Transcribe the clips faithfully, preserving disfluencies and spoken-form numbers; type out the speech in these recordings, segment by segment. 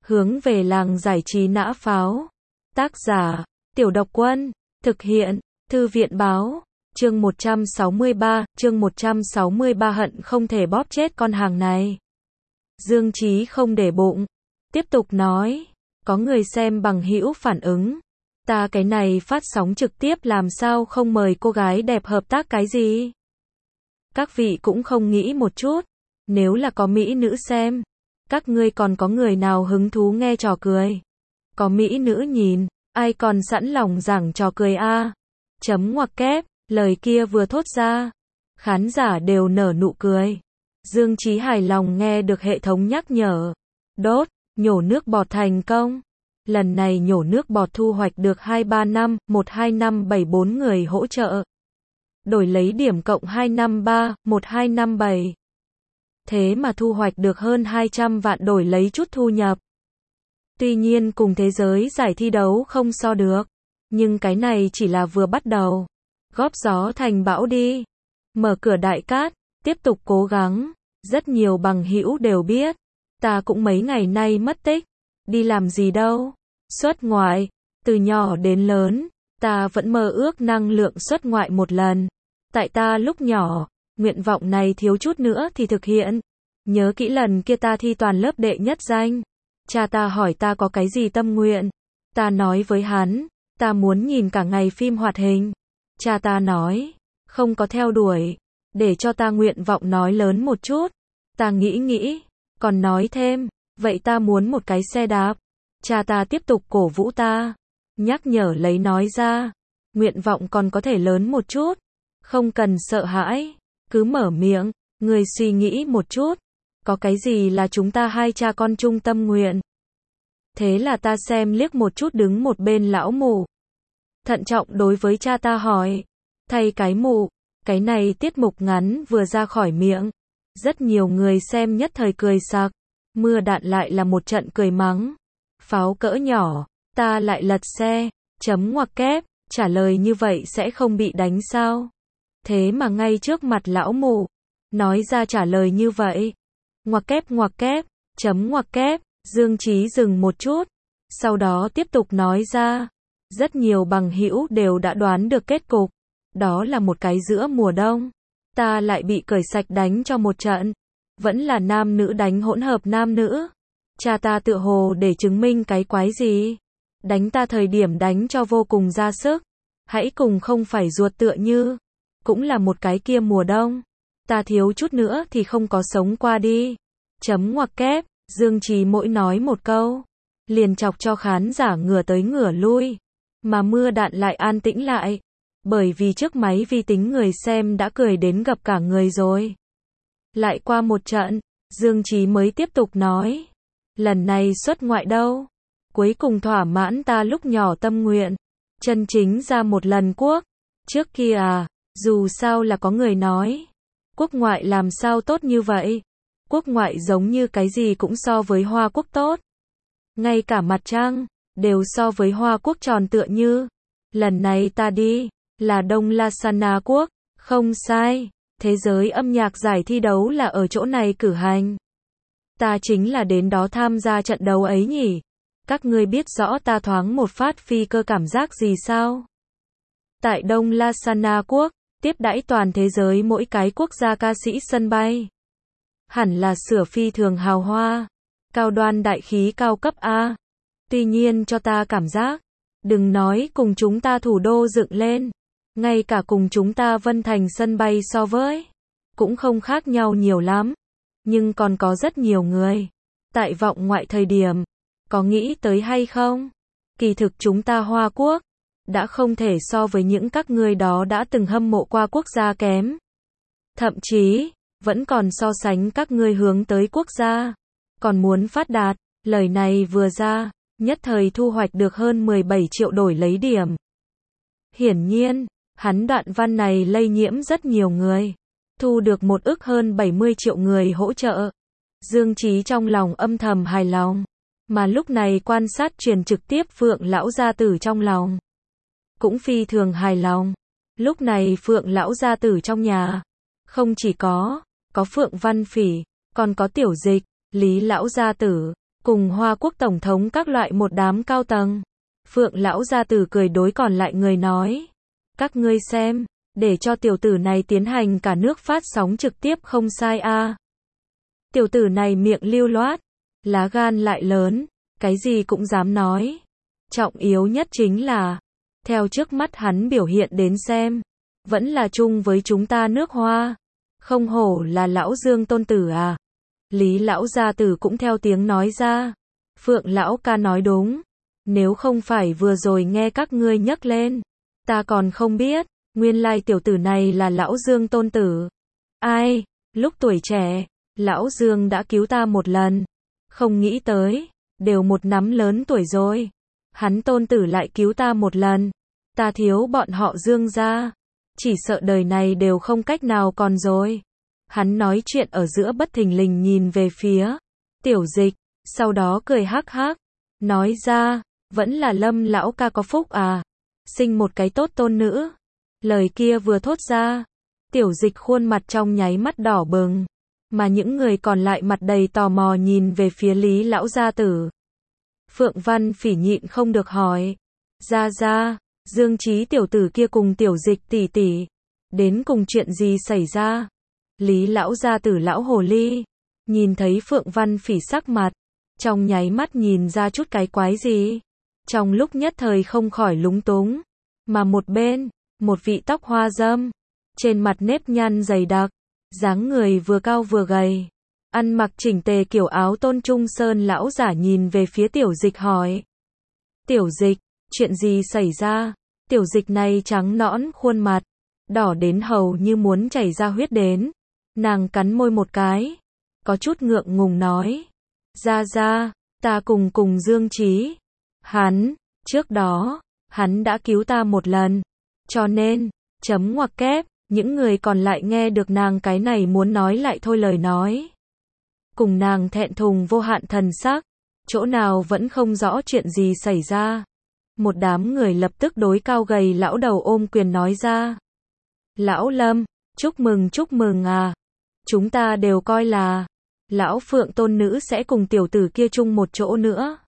Hướng về làng giải trí nã pháo. Tác giả, Tiểu Độc Quân. Thực hiện, Thư viện báo. Chương một trăm sáu mươi ba, chương một trăm sáu mươi ba hận không thể bóp chết con hàng này. Dương Chí không để bụng. Tiếp tục nói. Có người xem bằng hữu phản ứng. Ta cái này phát sóng trực tiếp làm sao không mời cô gái đẹp hợp tác cái gì? Các vị cũng không nghĩ một chút. Nếu là có mỹ nữ xem. Các ngươi còn có người nào hứng thú nghe trò cười? Có mỹ nữ nhìn, ai còn sẵn lòng giảng trò cười a? Chấm ngoặc kép, lời kia vừa thốt ra. Khán giả đều nở nụ cười. Dương Chí hài lòng nghe được hệ thống nhắc nhở. Đốt, nhổ nước bọt thành công. Lần này nhổ nước bọt thu hoạch được hai ba năm, một hai năm bảy bốn người hỗ trợ. Đổi lấy điểm cộng hai năm ba, một hai năm bảy. Thế mà thu hoạch được hơn hai trăm vạn đổi lấy chút thu nhập. Tuy nhiên cùng thế giới giải thi đấu không so được. Nhưng cái này chỉ là vừa bắt đầu. Góp gió thành bão đi. Mở cửa đại cát, tiếp tục cố gắng. Rất nhiều bằng hữu đều biết. Ta cũng mấy ngày nay mất tích. Đi làm gì đâu. Xuất ngoại. Từ nhỏ đến lớn, ta vẫn mơ ước năng lượng xuất ngoại một lần. Tại ta lúc nhỏ, nguyện vọng này thiếu chút nữa thì thực hiện. Nhớ kỹ lần kia ta thi toàn lớp đệ nhất danh. Cha ta hỏi ta có cái gì tâm nguyện. Ta nói với hắn, ta muốn nhìn cả ngày phim hoạt hình. Cha ta nói, không có theo đuổi. Để cho ta nguyện vọng nói lớn một chút. Ta nghĩ nghĩ, còn nói thêm, vậy ta muốn một cái xe đạp. Cha ta tiếp tục cổ vũ ta. Nhắc nhở lấy nói ra, nguyện vọng còn có thể lớn một chút. Không cần sợ hãi, cứ mở miệng, người suy nghĩ một chút. Có cái gì là chúng ta hai cha con chung tâm nguyện? Thế là ta xem liếc một chút đứng một bên lão mụ. Thận trọng đối với cha ta hỏi. Thay cái mụ, cái này tiết mục ngắn vừa ra khỏi miệng. Rất nhiều người xem nhất thời cười sặc. Mưa đạn lại là một trận cười mắng. Pháo cỡ nhỏ, ta lại lật xe. Chấm ngoặc kép, trả lời như vậy sẽ không bị đánh sao? Thế mà ngay trước mặt lão mụ. Nói ra trả lời như vậy. Ngoặc kép ngoặc kép, chấm ngoặc kép, Dương Chí dừng một chút. Sau đó tiếp tục nói ra. Rất nhiều bằng hữu đều đã đoán được kết cục. Đó là một cái giữa mùa đông. Ta lại bị cởi sạch đánh cho một trận. Vẫn là nam nữ đánh hỗn hợp nam nữ. Cha ta tự hồ để chứng minh cái quái gì. Đánh ta thời điểm đánh cho vô cùng ra sức. Hãy cùng không phải ruột tựa như. Cũng là một cái kia mùa đông. Ta thiếu chút nữa thì không có sống qua đi. Chấm ngoặc kép, Dương Chí mỗi nói một câu. Liền chọc cho khán giả ngửa tới ngửa lui. Mà mưa đạn lại an tĩnh lại. Bởi vì trước máy vi tính người xem đã cười đến gập cả người rồi. Lại qua một trận, Dương Chí mới tiếp tục nói. Lần này xuất ngoại đâu? Cuối cùng thỏa mãn ta lúc nhỏ tâm nguyện. Chân chính ra một lần quốc. Trước kia à, dù sao là có người nói. Quốc ngoại làm sao tốt như vậy? Quốc ngoại giống như cái gì cũng so với Hoa Quốc tốt. Ngay cả mặt trăng, đều so với Hoa Quốc tròn tựa như. Lần này ta đi, là Đông Lasana Quốc, không sai. Thế giới âm nhạc giải thi đấu là ở chỗ này cử hành. Ta chính là đến đó tham gia trận đấu ấy nhỉ? Các ngươi biết rõ ta thoáng một phát phi cơ cảm giác gì sao? Tại Đông Lasana Quốc, tiếp đãi toàn thế giới mỗi cái quốc gia ca sĩ sân bay. Hẳn là sửa phi thường hào hoa. Cao đoan đại khí cao cấp A. Tuy nhiên cho ta cảm giác. Đừng nói cùng chúng ta thủ đô dựng lên. Ngay cả cùng chúng ta Vân Thành sân bay so với. Cũng không khác nhau nhiều lắm. Nhưng còn có rất nhiều người. Tại vọng ngoại thời điểm. Có nghĩ tới hay không? Kỳ thực chúng ta Hoa Quốc. Đã không thể so với những các ngươi đó đã từng hâm mộ qua quốc gia kém. Thậm chí, vẫn còn so sánh các ngươi hướng tới quốc gia. Còn muốn phát đạt, lời này vừa ra, nhất thời thu hoạch được hơn mười bảy triệu đổi lấy điểm. Hiển nhiên, hắn đoạn văn này lây nhiễm rất nhiều người. Thu được một ức hơn bảy mươi triệu người hỗ trợ. Dương Chí trong lòng âm thầm hài lòng. Mà lúc này quan sát truyền trực tiếp Phượng lão gia tử trong lòng. Cũng phi thường hài lòng. Lúc này Phượng lão gia tử trong nhà. Không chỉ có, có Phượng Văn Phỉ, còn có Tiểu Dịch, Lý lão gia tử, cùng Hoa Quốc Tổng thống các loại một đám cao tầng. Phượng lão gia tử cười đối còn lại người nói. Các ngươi xem, để cho tiểu tử này tiến hành cả nước phát sóng trực tiếp không sai a. À. Tiểu tử này miệng lưu loát, lá gan lại lớn, cái gì cũng dám nói. Trọng yếu nhất chính là, theo trước mắt hắn biểu hiện đến xem, vẫn là chung với chúng ta nước Hoa. Không hổ là lão Dương tôn tử à. Lý lão gia tử cũng theo tiếng nói ra. Phượng lão ca nói đúng. Nếu không phải vừa rồi nghe các ngươi nhắc lên, ta còn không biết, nguyên lai tiểu tử này là lão Dương tôn tử. Ai, lúc tuổi trẻ, lão Dương đã cứu ta một lần. Không nghĩ tới, đều một nắm lớn tuổi rồi. Hắn tôn tử lại cứu ta một lần. Ta thiếu bọn họ Dương ra. Chỉ sợ đời này đều không cách nào còn rồi. Hắn nói chuyện ở giữa bất thình lình nhìn về phía Tiểu Dịch, sau đó cười hắc hắc, nói ra, vẫn là Lâm lão ca có phúc à, sinh một cái tốt tôn nữ. Lời kia vừa thốt ra, Tiểu Dịch khuôn mặt trong nháy mắt đỏ bừng, mà những người còn lại mặt đầy tò mò nhìn về phía Lý lão gia tử. Phượng Văn Phỉ nhịn không được hỏi, gia gia, Dương Chí tiểu tử kia cùng Tiểu Dịch tỷ tỷ, đến cùng chuyện gì xảy ra? Lý lão gia tử lão hồ ly, nhìn thấy Phượng Văn Phỉ sắc mặt, trong nháy mắt nhìn ra chút cái quái gì. Trong lúc nhất thời không khỏi lúng túng, mà một bên, một vị tóc hoa râm, trên mặt nếp nhăn dày đặc, dáng người vừa cao vừa gầy, ăn mặc chỉnh tề kiểu áo tôn trung sơn lão giả nhìn về phía Tiểu Dịch hỏi. Tiểu Dịch, chuyện gì xảy ra? Tiểu Dịch này trắng nõn khuôn mặt, đỏ đến hầu như muốn chảy ra huyết đến. Nàng cắn môi một cái, có chút ngượng ngùng nói. Ra ra, ta cùng cùng Dương Chí. Hắn, trước đó, hắn đã cứu ta một lần. Cho nên, chấm ngoặc kép, những người còn lại nghe được nàng cái này muốn nói lại thôi lời nói. Cùng nàng thẹn thùng vô hạn thần sắc, chỗ nào vẫn không rõ chuyện gì xảy ra. Một đám người lập tức đối cao gầy lão đầu ôm quyền nói ra. Lão Lâm, chúc mừng chúc mừng à. Chúng ta đều coi là, lão Phượng tôn nữ sẽ cùng tiểu tử kia chung một chỗ nữa.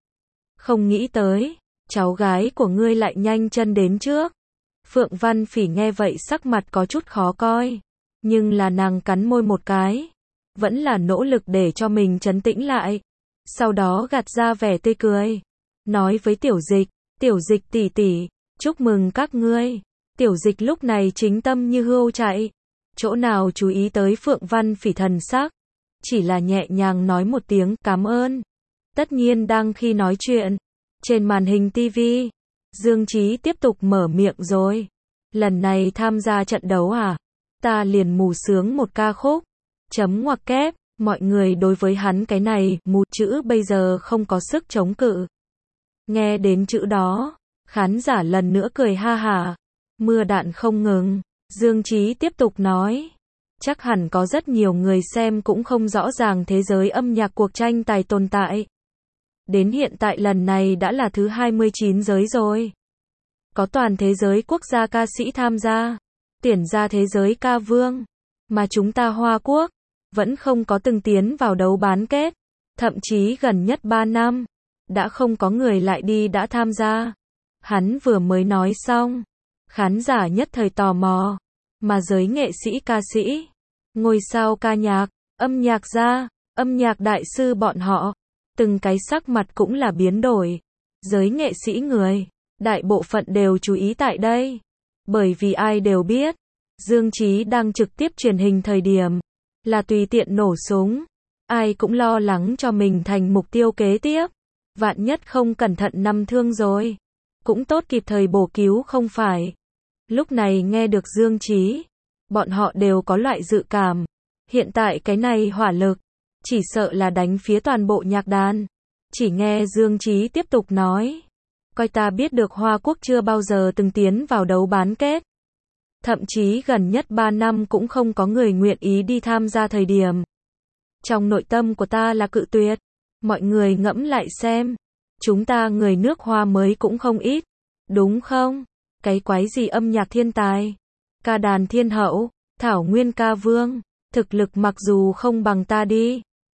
Không nghĩ tới, cháu gái của ngươi lại nhanh chân đến trước. Phượng Văn Phỉ nghe vậy sắc mặt có chút khó coi, nhưng là nàng cắn môi một cái, vẫn là nỗ lực để cho mình trấn tĩnh lại. Sau đó gạt ra vẻ tươi cười, nói với Tiểu Dịch, Tiểu Dịch tỷ tỷ, chúc mừng các ngươi. Tiểu Dịch lúc này chính tâm như hươu chạy, chỗ nào chú ý tới Phượng Văn Phỉ thần sắc, chỉ là nhẹ nhàng nói một tiếng cảm ơn. Tất nhiên đang khi nói chuyện, trên màn hình ti vi, Dương Chí tiếp tục mở miệng rồi. Lần này tham gia trận đấu à? Ta liền mù sướng một ca khúc. Chấm ngoặc kép, mọi người đối với hắn cái này, mù chữ bây giờ không có sức chống cự. Nghe đến chữ đó, khán giả lần nữa cười ha hả. Mưa đạn không ngừng, Dương Chí tiếp tục nói. Chắc hẳn có rất nhiều người xem cũng không rõ ràng thế giới âm nhạc cuộc tranh tài tồn tại. Đến hiện tại lần này đã là thứ hai mươi chín giới rồi. Có toàn thế giới quốc gia ca sĩ tham gia, tuyển ra thế giới ca vương. Mà chúng ta Hoa Quốc, vẫn không có từng tiến vào đấu bán kết. Thậm chí gần nhất ba năm, đã không có người lại đi đã tham gia. Hắn vừa mới nói xong, khán giả nhất thời tò mò. Mà giới nghệ sĩ ca sĩ, ngôi sao ca nhạc, âm nhạc gia, âm nhạc đại sư bọn họ, từng cái sắc mặt cũng là biến đổi. Giới nghệ sĩ người, đại bộ phận đều chú ý tại đây. Bởi vì ai đều biết, Dương Chí đang trực tiếp truyền hình thời điểm, là tùy tiện nổ súng. Ai cũng lo lắng cho mình thành mục tiêu kế tiếp. Vạn nhất không cẩn thận nằm thương rồi. Cũng tốt kịp thời bổ cứu không phải. Lúc này nghe được Dương Chí, bọn họ đều có loại dự cảm. Hiện tại cái này hỏa lực, chỉ sợ là đánh phía toàn bộ nhạc đàn. Chỉ nghe Dương Chí tiếp tục nói. Coi ta biết được Hoa Quốc chưa bao giờ từng tiến vào đấu bán kết. Thậm chí gần nhất ba năm cũng không có người nguyện ý đi tham gia thời điểm. Trong nội tâm của ta là cự tuyệt. Mọi người ngẫm lại xem. Chúng ta người nước Hoa mới cũng không ít. Đúng không? Cái quái gì âm nhạc thiên tài, ca đàn thiên hậu, thảo nguyên ca vương, thực lực mặc dù không bằng ta đi,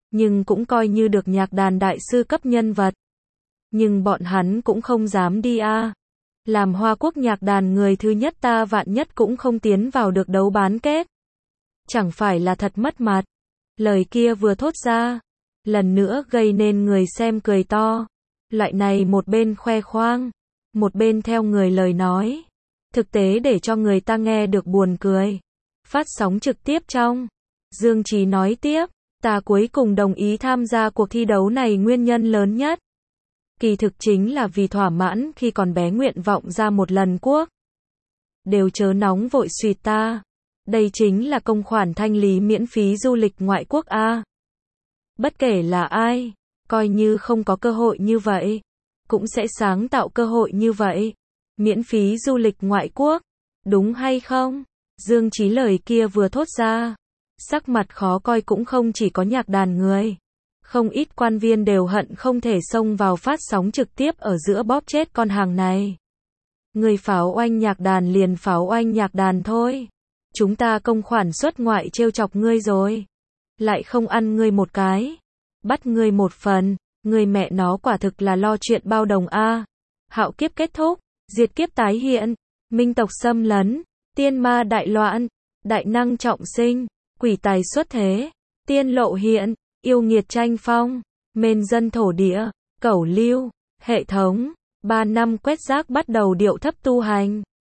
nhưng cũng coi như được nhạc đàn đại sư cấp nhân vật. Nhưng bọn hắn cũng không dám đi a. Làm Hoa Quốc nhạc đàn người thứ nhất ta vạn nhất cũng không tiến vào được đấu bán kết. Chẳng phải là thật mất mặt. Lời kia vừa thốt ra, lần nữa gây nên người xem cười to. Loại này một bên khoe khoang, một bên theo người lời nói. Thực tế để cho người ta nghe được buồn cười. Phát sóng trực tiếp trong. Dương Chí nói tiếp, ta cuối cùng đồng ý tham gia cuộc thi đấu này nguyên nhân lớn nhất. Kỳ thực chính là vì thỏa mãn khi còn bé nguyện vọng ra một lần quốc. Đều chớ nóng vội suy ta. Đây chính là công khoản thanh lý miễn phí du lịch ngoại quốc a. Bất kể là ai, coi như không có cơ hội như vậy, cũng sẽ sáng tạo cơ hội như vậy. Miễn phí du lịch ngoại quốc, đúng hay không? Dương Chí lời kia vừa thốt ra, sắc mặt khó coi cũng không chỉ có nhạc đàn người. Không ít quan viên đều hận không thể xông vào phát sóng trực tiếp ở giữa bóp chết con hàng này. Người pháo oanh nhạc đàn liền pháo oanh nhạc đàn thôi. Chúng ta công khoản xuất ngoại trêu chọc ngươi rồi. Lại không ăn ngươi một cái. Bắt ngươi một phần. Ngươi mẹ nó quả thực là lo chuyện bao đồng a. Hạo kiếp kết thúc. Diệt kiếp tái hiện. Minh tộc xâm lấn. Tiên ma đại loạn. Đại năng trọng sinh. Quỷ tài xuất thế. Tiên lộ hiện. Yêu nghiệt tranh phong. Mên dân thổ địa. Cẩu lưu. Hệ thống. Ba năm quét rác bắt đầu điệu thấp tu hành.